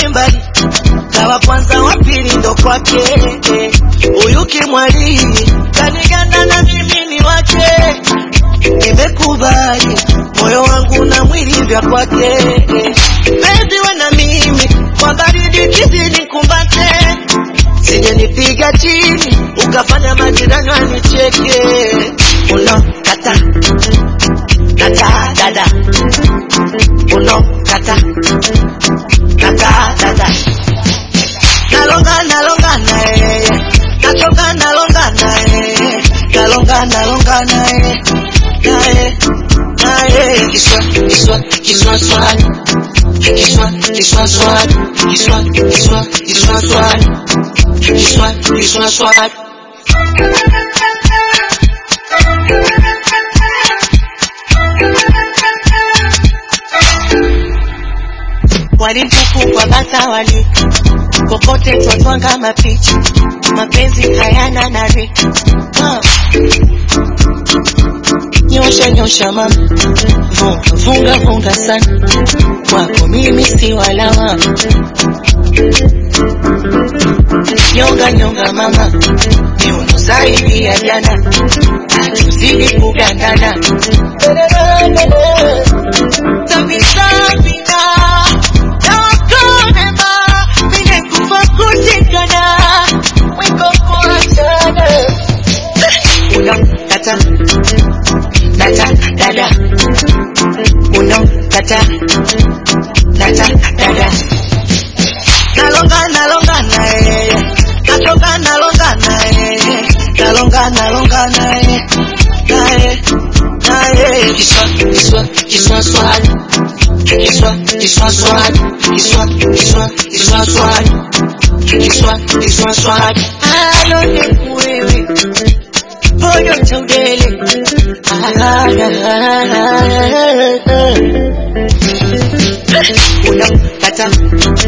mbali, kawa kwanza wa pili ndo kwake. Huyu kimwali kaniganda na mimi ni wake, nimekubali moyo wangu na mwili vya kwake. Penzi we na mimi kwa baridi kizidi kumbate, sije nipiga chini ukafanya majirani wanicheke. Uno kata kata dada, uno kata kata dada, nalonga nalonga nae, nachoka nalonga nae, nalonga nalonga nae, nae nae. Kiswa swali, kiswa swali, kiswa swali, kiswa swali. Walimpuku kwa bata wali, kokote twatwanga mapicha, mapenzi hayana nari. Nyosha nyosha mama, funga funga sana, kwako mimi si walawa. Nyonga nyonga mama, miuno zaidi ya jana, hatuzidi kugandana. Tabisa bina, nakonema, mine kufa kutikana, wiko kuachana. Uno kata kata dada, uno kata kata dada, nalonga nalonga nae, nachoka nalonga nae, nalonga nalonga nae, nae nae. Kiswa swali, kiswa swali, kiswa swali, kiswa swali. Halo ni wewe boyo chaudele, uno kata